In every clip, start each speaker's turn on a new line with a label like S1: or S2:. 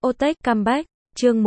S1: Otech Comeback, chương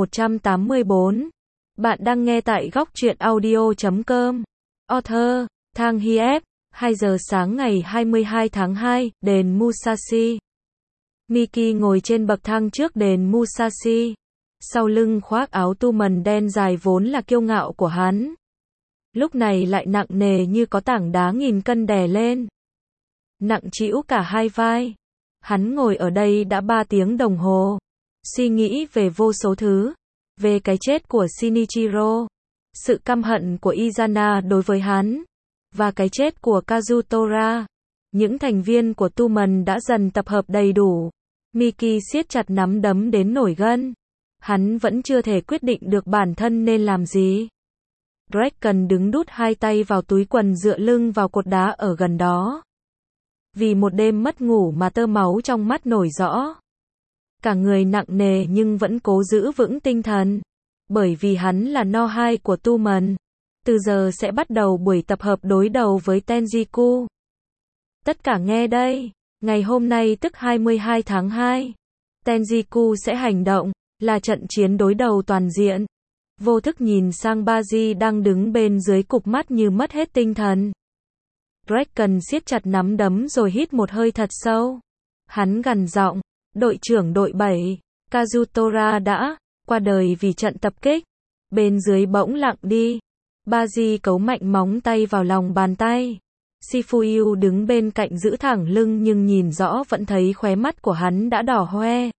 S1: 184. Bạn đang nghe tại góc truyện audio.com. Author, Thang Hiep, 2 giờ sáng ngày 22 tháng 2, đền Musashi. Miki ngồi trên bậc thang trước đền Musashi. Sau lưng khoác áo tu mần đen dài vốn là kiêu ngạo của hắn. Lúc này lại nặng nề như có tảng đá nghìn cân đè lên. Nặng trĩu cả hai vai. Hắn ngồi ở đây đã 3 tiếng đồng hồ. Suy nghĩ về vô số thứ. Về cái chết của Shinichiro. Sự căm hận của Izana đối với hắn. Và cái chết của Kazutora. Những thành viên của tu mần đã dần tập hợp đầy đủ. Miki siết chặt nắm đấm đến nổi gân. Hắn vẫn chưa thể quyết định được bản thân nên làm gì. Draken đứng đút hai tay vào túi quần dựa lưng vào cột đá ở gần đó. Vì một đêm mất ngủ mà tơ máu trong mắt nổi rõ. Cả người nặng nề nhưng vẫn cố giữ vững tinh thần. Bởi vì hắn là no 2 của tu mần. Từ giờ sẽ bắt đầu buổi tập hợp đối đầu với Tenjiku. Tất cả nghe đây. Ngày hôm nay tức 22 tháng 2. Tenjiku sẽ hành động. Là trận chiến đối đầu toàn diện. Vô thức nhìn sang Baji đang đứng bên dưới cụp mắt như mất hết tinh thần. Draken siết chặt nắm đấm rồi hít một hơi thật sâu. Hắn gằn giọng, đội trưởng đội 7, Kazutora đã qua đời vì trận tập kích. Bên dưới bỗng lặng đi. Baji cấu mạnh móng tay vào lòng bàn tay. Shifuyu đứng bên cạnh giữ thẳng lưng nhưng nhìn rõ vẫn thấy khóe mắt của hắn đã đỏ hoe.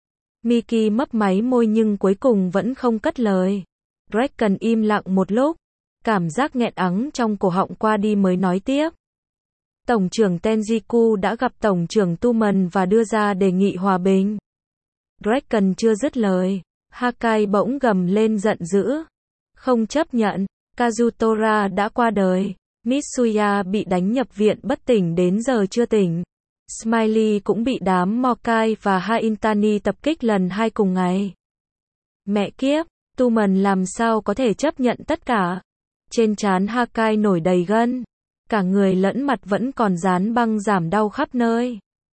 S1: Miki mấp máy môi nhưng cuối cùng vẫn không cất lời. Draken im lặng một lúc. Cảm giác nghẹn ắng trong cổ họng qua đi mới nói tiếp. Tổng trưởng Tenjiku đã gặp Tổng trưởng Tu Mần và đưa ra đề nghị hòa bình. Draken chưa dứt lời. Hakai bỗng gầm lên giận dữ. Không chấp nhận. Kazutora đã qua đời. Mitsuya bị đánh nhập viện bất tỉnh đến giờ chưa tỉnh. Smiley cũng bị đám Mokai và Haintani tập kích lần 2 cùng ngày. Mẹ kiếp, Tu Mần làm sao có thể chấp nhận tất cả. Trên trán Hakai nổi đầy gân. Cả người lẫn mặt vẫn còn dán băng giảm đau khắp nơi.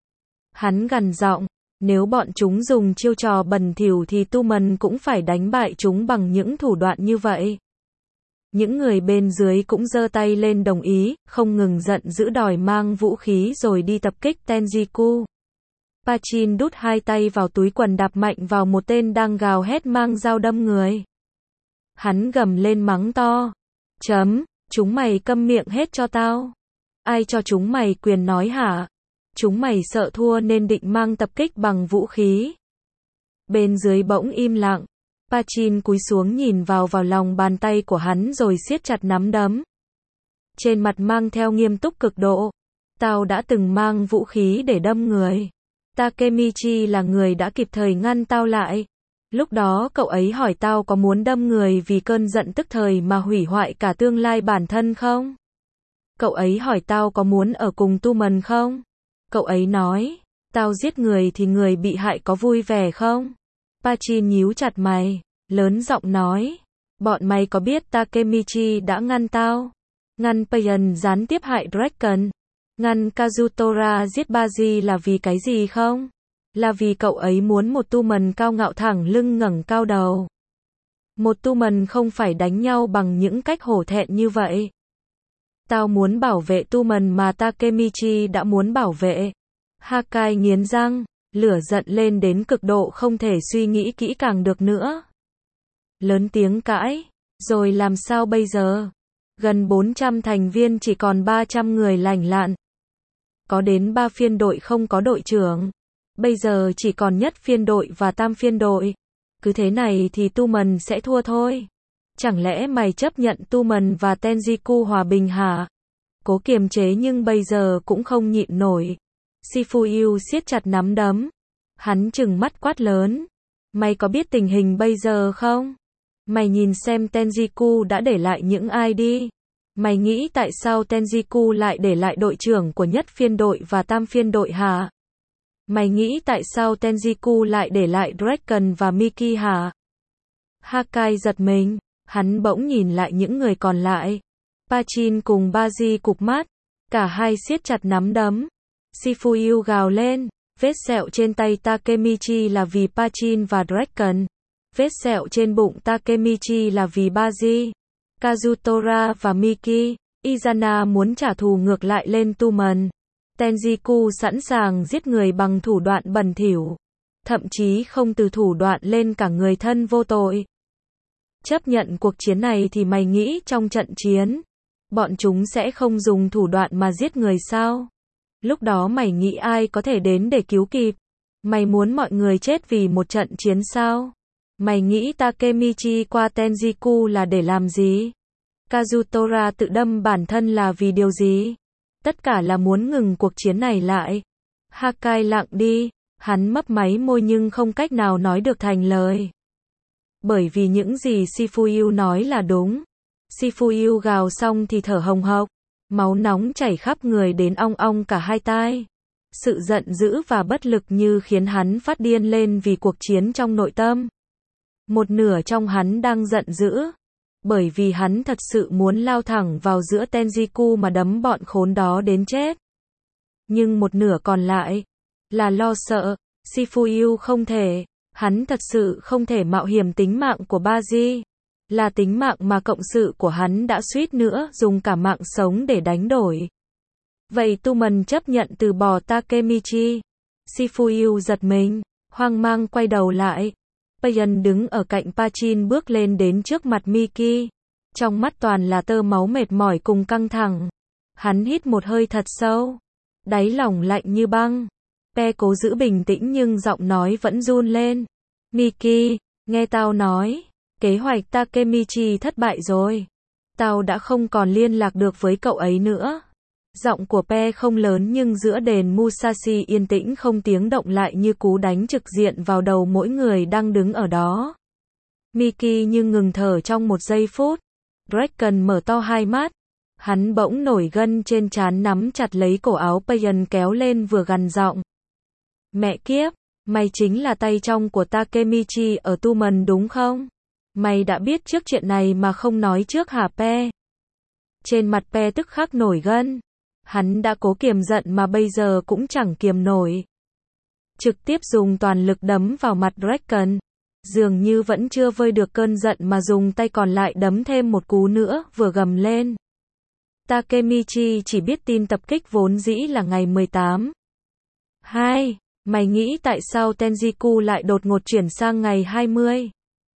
S1: Hắn gằn giọng, nếu bọn chúng dùng chiêu trò bẩn thỉu thì Tu Mần cũng phải đánh bại chúng bằng những thủ đoạn như vậy. Những người bên dưới cũng giơ tay lên đồng ý, không ngừng giận dữ đòi mang vũ khí rồi đi tập kích Tenjiku. Pachin đút hai tay vào túi quần đạp mạnh vào một tên đang gào hét mang dao đâm người. Hắn gầm lên mắng to. Chúng mày câm miệng hết cho tao. Ai cho chúng mày quyền nói hả? Chúng mày sợ thua nên định mang tập kích bằng vũ khí. Bên dưới bỗng im lặng. Pachin cúi xuống nhìn vào lòng bàn tay của hắn rồi siết chặt nắm đấm. Trên mặt mang theo nghiêm túc cực độ. Tao đã từng mang vũ khí để đâm người. Takemichi là người đã kịp thời ngăn tao lại. Lúc đó cậu ấy hỏi tao có muốn đâm người vì cơn giận tức thời mà hủy hoại cả tương lai bản thân không? Cậu ấy hỏi tao có muốn ở cùng Tu Mần không? Cậu ấy nói, tao giết người thì người bị hại có vui vẻ không? Pachin nhíu chặt mày, lớn giọng nói, bọn mày có biết Takemichi đã ngăn tao? Ngăn Payan gián tiếp hại Draken? Ngăn Kazutora giết Baji là vì cái gì không? Là vì cậu ấy muốn một Tu Mần cao ngạo thẳng lưng ngẩng cao đầu. Một Tu Mần không phải đánh nhau bằng những cách hổ thẹn như vậy. Tao muốn bảo vệ Tu Mần mà Takemichi đã muốn bảo vệ. Hakai nghiến răng, lửa giận lên đến cực độ không thể suy nghĩ kỹ càng được nữa. Lớn tiếng cãi, rồi làm sao bây giờ? Gần 400 thành viên chỉ còn 300 người lành lặn. Có đến 3 phiên đội không có đội trưởng. Bây giờ chỉ còn nhất phiên đội và tam phiên đội. Cứ thế này thì Tu Mần sẽ thua thôi. Chẳng lẽ mày chấp nhận Tu Mần và Tenjiku hòa bình hả? Cố kiềm chế nhưng bây giờ cũng không nhịn nổi. Shifuyu siết chặt nắm đấm. Hắn trừng mắt quát lớn. Mày có biết tình hình bây giờ không? Mày nhìn xem Tenjiku đã để lại những ai đi. Mày nghĩ tại sao Tenjiku lại để lại đội trưởng của nhất phiên đội và tam phiên đội hả? Mày nghĩ tại sao Tenjiku lại để lại Draken và Miki hả? Hakai giật mình. Hắn bỗng nhìn lại những người còn lại. Pachin cùng Baji cụp mắt. Cả hai siết chặt nắm đấm. Shifuyu gào lên. Vết sẹo trên tay Takemichi là vì Pachin và Draken. Vết sẹo trên bụng Takemichi là vì Baji, Kazutora và Miki. Izana muốn trả thù ngược lại lên Tumen. Tenjiku sẵn sàng giết người bằng thủ đoạn bẩn thỉu, thậm chí không từ thủ đoạn lên cả người thân vô tội. Chấp nhận cuộc chiến này thì mày nghĩ trong trận chiến, bọn chúng sẽ không dùng thủ đoạn mà giết người sao? Lúc đó mày nghĩ ai có thể đến để cứu kịp? Mày muốn mọi người chết vì một trận chiến sao? Mày nghĩ Takemichi qua Tenjiku là để làm gì? Kazutora tự đâm bản thân là vì điều gì? Tất cả là muốn ngừng cuộc chiến này lại. Hakai lặng đi, hắn mấp máy môi nhưng không cách nào nói được thành lời. Bởi vì những gì Shifuyu nói là đúng. Shifuyu gào xong thì thở hồng hộc, máu nóng chảy khắp người đến ong ong cả hai tai. Sự giận dữ và bất lực như khiến hắn phát điên lên vì cuộc chiến trong nội tâm. Một nửa trong hắn đang giận dữ, bởi vì hắn thật sự muốn lao thẳng vào giữa Tenjiku mà đấm bọn khốn đó đến chết. Nhưng một nửa còn lại là lo sợ, Shifuyu không thể, hắn thật sự không thể mạo hiểm tính mạng của Baji, là tính mạng mà cộng sự của hắn đã suýt nữa dùng cả mạng sống để đánh đổi. Vậy Tumen chấp nhận từ bỏ Takemichi. Shifuyu giật mình, hoang mang quay đầu lại. Payan đứng ở cạnh Pachin bước lên đến trước mặt Miki. Trong mắt toàn là tơ máu mệt mỏi cùng căng thẳng. Hắn hít một hơi thật sâu, đáy lòng lạnh như băng. Pe cố giữ bình tĩnh nhưng giọng nói vẫn run lên. Miki, nghe tao nói, kế hoạch Takemichi thất bại rồi. Tao đã không còn liên lạc được với cậu ấy nữa. Giọng của Pe không lớn nhưng giữa đền Musashi yên tĩnh không tiếng động lại như cú đánh trực diện vào đầu mỗi người đang đứng ở đó. Miki như ngừng thở trong một giây phút. Draken mở to hai mắt. Hắn bỗng nổi gân trên trán nắm chặt lấy cổ áo Payan kéo lên vừa gằn giọng. Mẹ kiếp, mày chính là tay trong của Takemichi ở Tumen đúng không? Mày đã biết trước chuyện này mà không nói trước hả Pe? Trên mặt Pe tức khắc nổi gân. Hắn đã cố kiềm giận mà bây giờ cũng chẳng kiềm nổi. Trực tiếp dùng toàn lực đấm vào mặt Draken. Dường như vẫn chưa vơi được cơn giận mà dùng tay còn lại đấm thêm một cú nữa, vừa gầm lên. Takemichi chỉ biết tin tập kích vốn dĩ là ngày 18. 2. Mày nghĩ tại sao Tenjiku lại đột ngột chuyển sang ngày 20?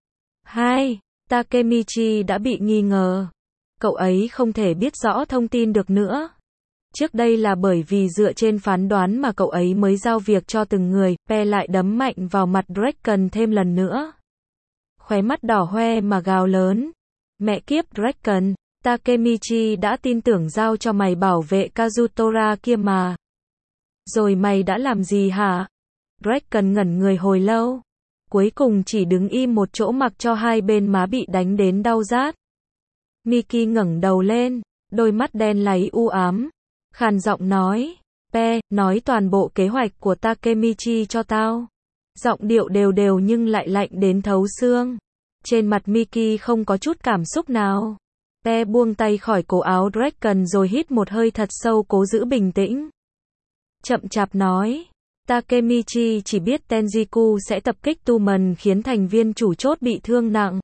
S1: 2. Takemichi đã bị nghi ngờ. Cậu ấy không thể biết rõ thông tin được nữa. Trước đây là bởi vì dựa trên phán đoán mà cậu ấy mới giao việc cho từng người. Pe lại đấm mạnh vào mặt Draken thêm lần nữa. Khóe mắt đỏ hoe mà gào lớn. Mẹ kiếp Draken, Takemichi đã tin tưởng giao cho mày bảo vệ Kazutora kia mà. Rồi mày đã làm gì hả? Draken ngẩn người hồi lâu. Cuối cùng chỉ đứng im một chỗ mặc cho hai bên má bị đánh đến đau rát. Miki ngẩng đầu lên, đôi mắt đen láy u ám. Khàn giọng nói, Pe, nói toàn bộ kế hoạch của Takemichi cho tao. Giọng điệu đều đều nhưng lại lạnh đến thấu xương. Trên mặt Miki không có chút cảm xúc nào. Pe buông tay khỏi cổ áo Draken rồi hít một hơi thật sâu cố giữ bình tĩnh. Chậm chạp nói, Takemichi chỉ biết Tenjiku sẽ tập kích Tumen khiến thành viên chủ chốt bị thương nặng.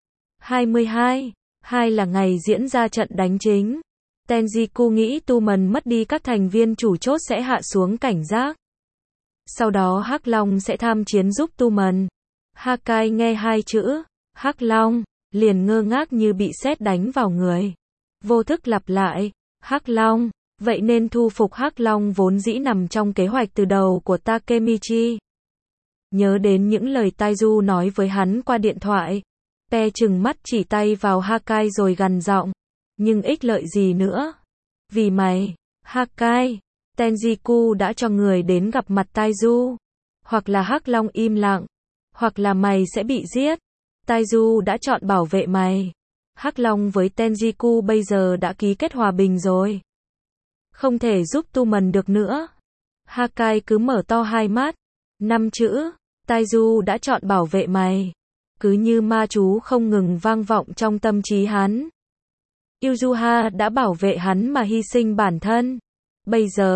S1: 22. 2 là ngày diễn ra trận đánh chính. Tenjiku nghĩ Tumen mất đi các thành viên chủ chốt sẽ hạ xuống cảnh giác. Sau đó Hắc Long sẽ tham chiến giúp Tumen. Hakai nghe hai chữ Hắc Long, liền ngơ ngác như bị sét đánh vào người. Vô thức lặp lại, Hắc Long, vậy nên thu phục Hắc Long vốn dĩ nằm trong kế hoạch từ đầu của Takemichi. Nhớ đến những lời Taiju nói với hắn qua điện thoại. Pe trừng mắt chỉ tay vào Hakai rồi gằn giọng. Nhưng ích lợi gì nữa? Vì mày, Hakai, Tenjiku đã cho người đến gặp mặt Taiju. Hoặc là Hắc Long im lặng. Hoặc là mày sẽ bị giết. Taiju đã chọn bảo vệ mày. Hắc Long với Tenjiku bây giờ đã ký kết hòa bình rồi. Không thể giúp Tumen được nữa. Hakai cứ mở to hai mắt. 5 chữ, Taiju đã chọn bảo vệ mày. Cứ như ma chú không ngừng vang vọng trong tâm trí hắn. Uzuha đã bảo vệ hắn mà hy sinh bản thân. Bây giờ,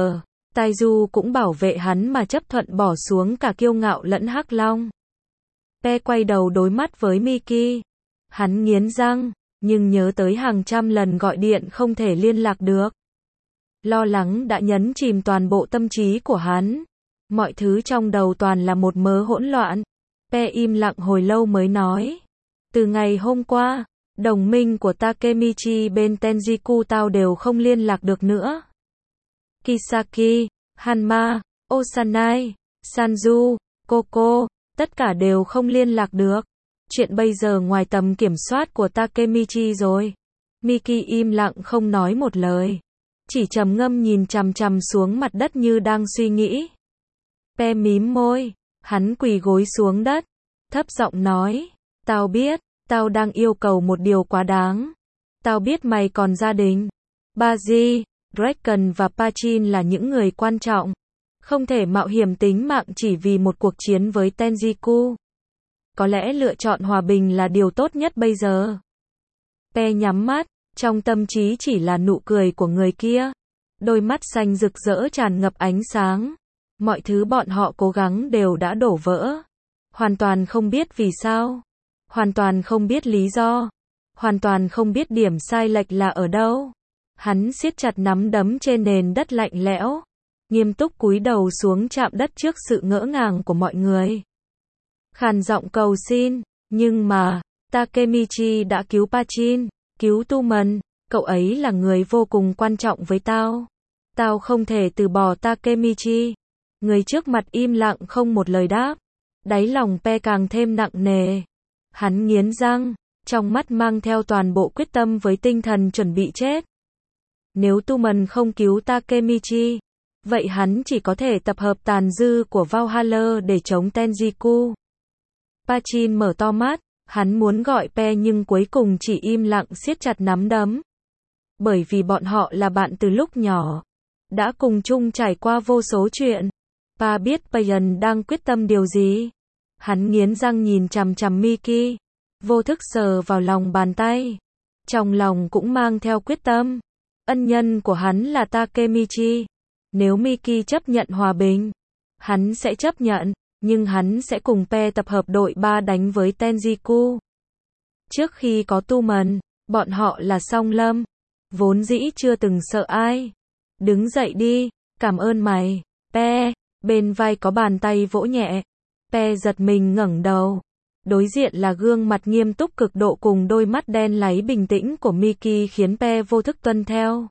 S1: Taiju cũng bảo vệ hắn mà chấp thuận bỏ xuống cả kiêu ngạo lẫn hắc long. Pe quay đầu đối mắt với Miki. Hắn nghiến răng, nhưng nhớ tới hàng trăm lần gọi điện không thể liên lạc được. Lo lắng đã nhấn chìm toàn bộ tâm trí của hắn. Mọi thứ trong đầu toàn là một mớ hỗn loạn. Pe im lặng hồi lâu mới nói. Từ ngày hôm qua, đồng minh của Takemichi bên Tenjiku tao đều không liên lạc được nữa. Kisaki, Hanma, Osanai, Sanju, Koko, tất cả đều không liên lạc được. Chuyện bây giờ ngoài tầm kiểm soát của Takemichi rồi. Miki im lặng không nói một lời. Chỉ trầm ngâm nhìn chằm chằm xuống mặt đất như đang suy nghĩ. Pe mím môi. Hắn quỳ gối xuống đất. Thấp giọng nói. Tao biết, tao đang yêu cầu một điều quá đáng. Tao biết mày còn gia đình. Baji, Draken và Pachin là những người quan trọng. Không thể mạo hiểm tính mạng chỉ vì một cuộc chiến với Tenjiku. Có lẽ lựa chọn hòa bình là điều tốt nhất bây giờ. Pe nhắm mắt, trong tâm trí chỉ là nụ cười của người kia. Đôi mắt xanh rực rỡ tràn ngập ánh sáng. Mọi thứ bọn họ cố gắng đều đã đổ vỡ. Hoàn toàn không biết vì sao. Hoàn toàn không biết lý do. Hoàn toàn không biết điểm sai lệch là ở đâu. Hắn siết chặt nắm đấm trên nền đất lạnh lẽo. Nghiêm túc cúi đầu xuống chạm đất trước sự ngỡ ngàng của mọi người. Khàn giọng cầu xin, nhưng mà, Takemichi đã cứu Pachin, cứu Tumen, cậu ấy là người vô cùng quan trọng với tao. Tao không thể từ bỏ Takemichi. Người trước mặt im lặng không một lời đáp. Đáy lòng Pe càng thêm nặng nề. Hắn nghiến răng, trong mắt mang theo toàn bộ quyết tâm với tinh thần chuẩn bị chết. Nếu Tumen không cứu Takemichi, vậy hắn chỉ có thể tập hợp tàn dư của Valhalla để chống Tenjiku. Pachin mở to mắt, hắn muốn gọi Pe nhưng cuối cùng chỉ im lặng siết chặt nắm đấm. Bởi vì bọn họ là bạn từ lúc nhỏ, đã cùng chung trải qua vô số chuyện. Pa biết Payan đang quyết tâm điều gì. Hắn nghiến răng nhìn chằm chằm Miki, vô thức sờ vào lòng bàn tay. Trong lòng cũng mang theo quyết tâm. Ân nhân của hắn là Takemichi. Nếu Miki chấp nhận hòa bình, hắn sẽ chấp nhận, nhưng hắn sẽ cùng Pe tập hợp đội 3 đánh với Tenjiku. Trước khi có Tumen, bọn họ là song lâm, vốn dĩ chưa từng sợ ai. Đứng dậy đi, cảm ơn mày, Pe. Bên vai có bàn tay vỗ nhẹ. Pe giật mình ngẩng đầu. Đối diện là gương mặt nghiêm túc cực độ cùng đôi mắt đen láy bình tĩnh của Miki khiến Pe vô thức tuân theo.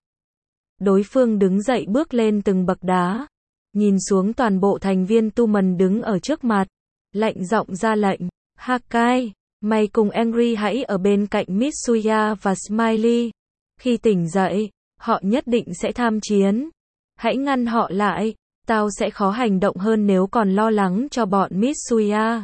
S1: Đối phương đứng dậy bước lên từng bậc đá. Nhìn xuống toàn bộ thành viên Tumen đứng ở trước mặt. Lạnh giọng ra lệnh. Hakai, mày cùng Angry hãy ở bên cạnh Mitsuya và Smiley. Khi tỉnh dậy, họ nhất định sẽ tham chiến. Hãy ngăn họ lại. Tao sẽ khó hành động hơn nếu còn lo lắng cho bọn Mitsuya.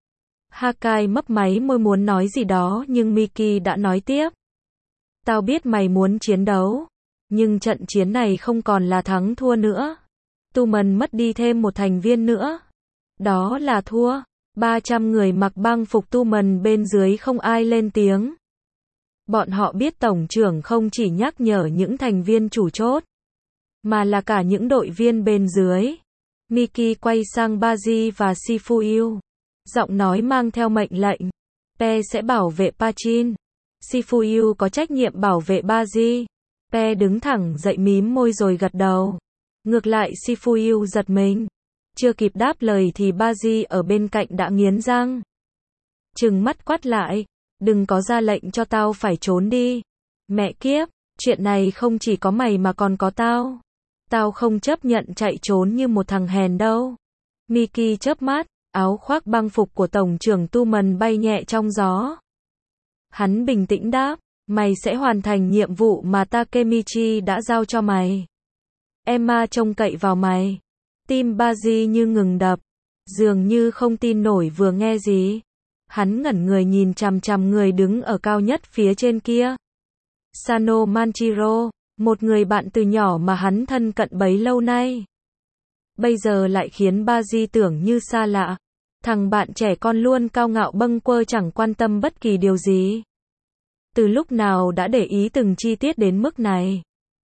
S1: Hakai mấp máy môi muốn nói gì đó nhưng Miki đã nói tiếp. Tao biết mày muốn chiến đấu. Nhưng trận chiến này không còn là thắng thua nữa. Tumen mất đi thêm một thành viên nữa. Đó là thua. 300 người mặc băng phục Tumen bên dưới không ai lên tiếng. Bọn họ biết tổng trưởng không chỉ nhắc nhở những thành viên chủ chốt, mà là cả những đội viên bên dưới. Miki quay sang Baji và Shifuyu. Giọng nói mang theo mệnh lệnh. Pe sẽ bảo vệ Pachin. Shifuyu có trách nhiệm bảo vệ Baji. Pe đứng thẳng dậy mím môi rồi gật đầu. Ngược lại Shifuyu giật mình. Chưa kịp đáp lời thì Baji ở bên cạnh đã nghiến răng. Trừng mắt quát lại. Đừng có ra lệnh cho tao phải trốn đi. Mẹ kiếp, chuyện này không chỉ có mày mà còn có tao. Tao không chấp nhận chạy trốn như một thằng hèn đâu. Miki chớp mắt, áo khoác băng phục của tổng trưởng Tumen bay nhẹ trong gió. Hắn bình tĩnh đáp, mày sẽ hoàn thành nhiệm vụ mà Takemichi đã giao cho mày. Emma trông cậy vào mày. Tim Baji như ngừng đập, dường như không tin nổi vừa nghe gì. Hắn ngẩn người nhìn chằm chằm người đứng ở cao nhất phía trên kia. Sano Manchiro, một người bạn từ nhỏ mà hắn thân cận bấy lâu nay. Bây giờ lại khiến Baji tưởng như xa lạ. Thằng bạn trẻ con luôn cao ngạo bâng quơ chẳng quan tâm bất kỳ điều gì. Từ lúc nào đã để ý từng chi tiết đến mức này.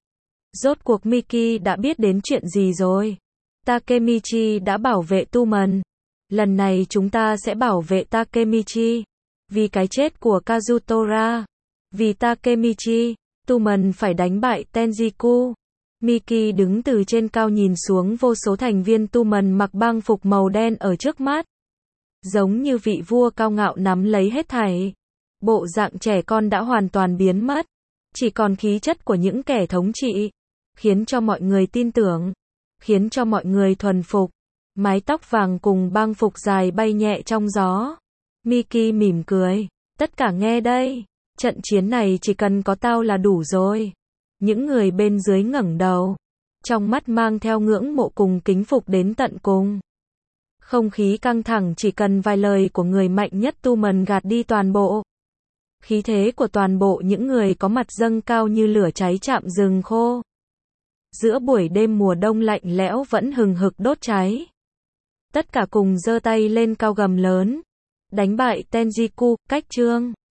S1: Rốt cuộc Miki đã biết đến chuyện gì rồi? Takemichi đã bảo vệ Tumen. Lần này chúng ta sẽ bảo vệ Takemichi. Vì cái chết của Kazutora. Vì Takemichi, Tumen phải đánh bại Tenjiku. Miki đứng từ trên cao nhìn xuống vô số thành viên Tumen mặc bang phục màu đen ở trước mắt. Giống như vị vua cao ngạo nắm lấy hết thảy. Bộ dạng trẻ con đã hoàn toàn biến mất. Chỉ còn khí chất của những kẻ thống trị. Khiến cho mọi người tin tưởng. Khiến cho mọi người thuần phục. Mái tóc vàng cùng bang phục dài bay nhẹ trong gió. Miki mỉm cười. Tất cả nghe đây. Trận chiến này chỉ cần có tao là đủ rồi. Những người bên dưới ngẩng đầu. Trong mắt mang theo ngưỡng mộ cùng kính phục đến tận cùng. Không khí căng thẳng chỉ cần vài lời của người mạnh nhất Tumen gạt đi toàn bộ. Khí thế của toàn bộ những người có mặt dâng cao như lửa cháy chạm rừng khô. Giữa buổi đêm mùa đông lạnh lẽo vẫn hừng hực đốt cháy. Tất cả cùng giơ tay lên cao gầm lớn. Đánh bại Tenjiku, cách chương.